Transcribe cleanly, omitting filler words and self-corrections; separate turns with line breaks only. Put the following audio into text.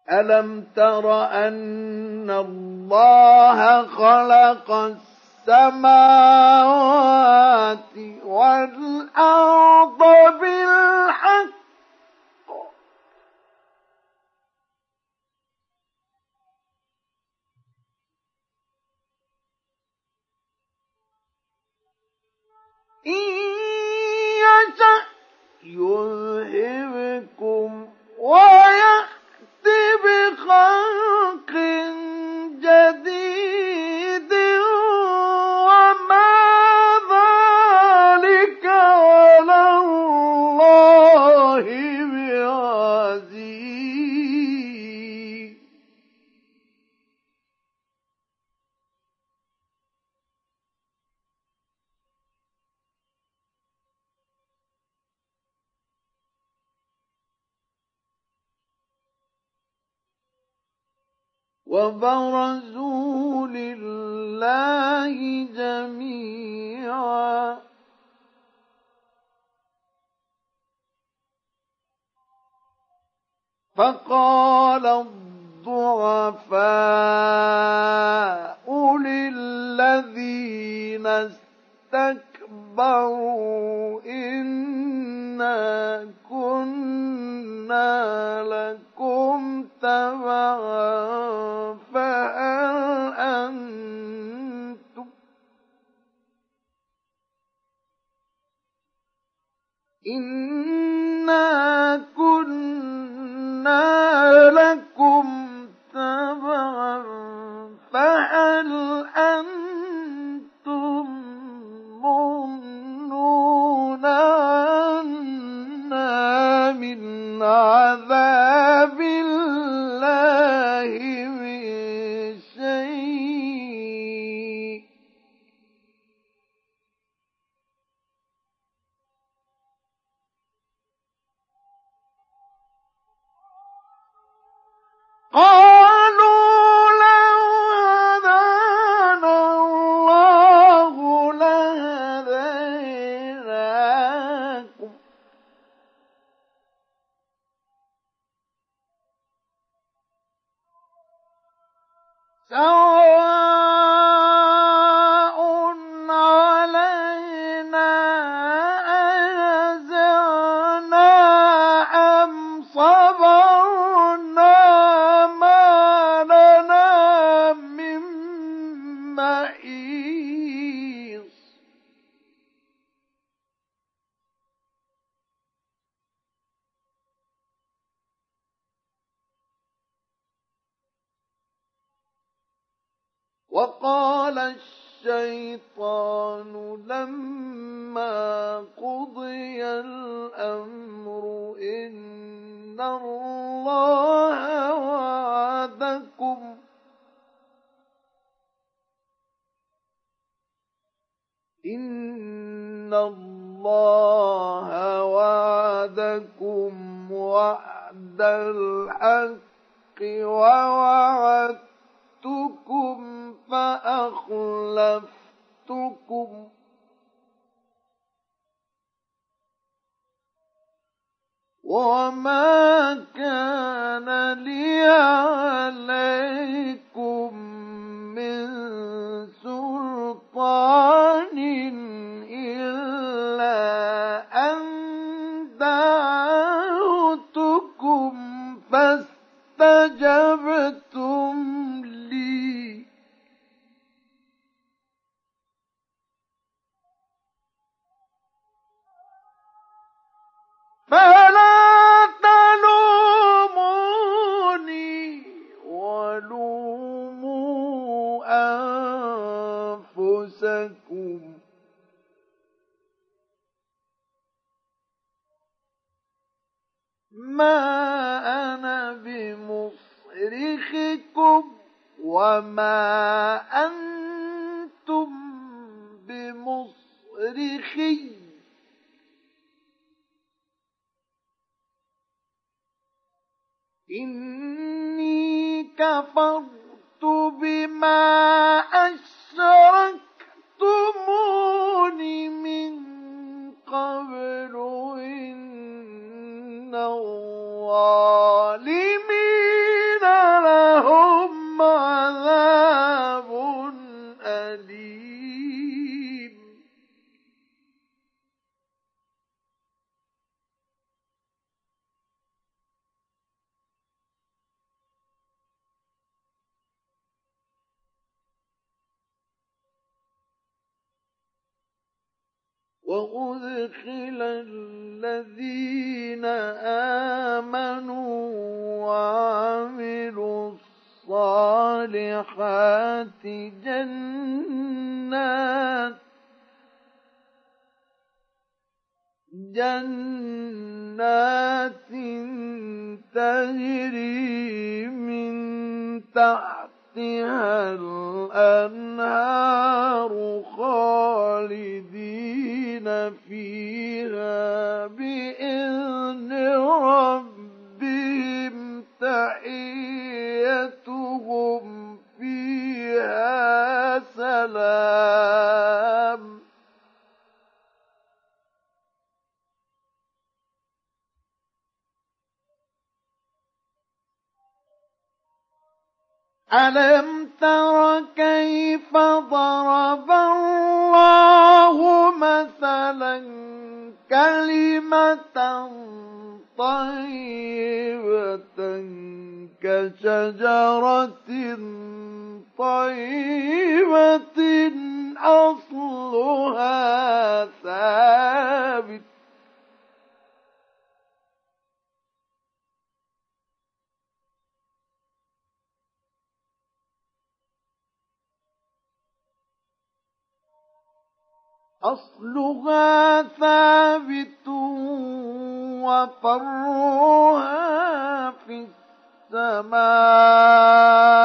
ألم تر أن الله خلق السماوات والأرض بالحق إن يشأ يذهبكم ويأت بخلق جديد وما ذلك على الله بعزيز. وبرزوا لله جميعا فقال الضعفاء للذين استكبروا إنا كنا لكم تبعا فهل أنتم إنا كنا لكم تبعا فهل أنتم مغنون عنا من عذاب الله من شيء قالوا لو هدانا الله لهديناكم سواء علينا أجزعنا أم صبرنا ما لنا من محيص. وقال الشيطان لما قضي الأمر إن الله وعدكم وعد الحق ووعدتكم فأخلفتكم وما كان لي عليكم من سلطان إلا أن دعوتكم فاستجبتم لي فلا تلوموني ولوموا أنفسكم ما أنا بمصرخكم وما أنتم بمصرخي إني كفرت بما أشركتمون من قبل إن الظالمين وأدخل الذين آمنوا وعملوا الصالحات جنات تجري من تحتها الأنهار خالدين فيها بإذن ربهم تحيتهم فيها سلام. ألم تر كيف ضرب الله مثلا كلمة طيبة كشجرة طيبة أصلها ثابت وفرعها في السماء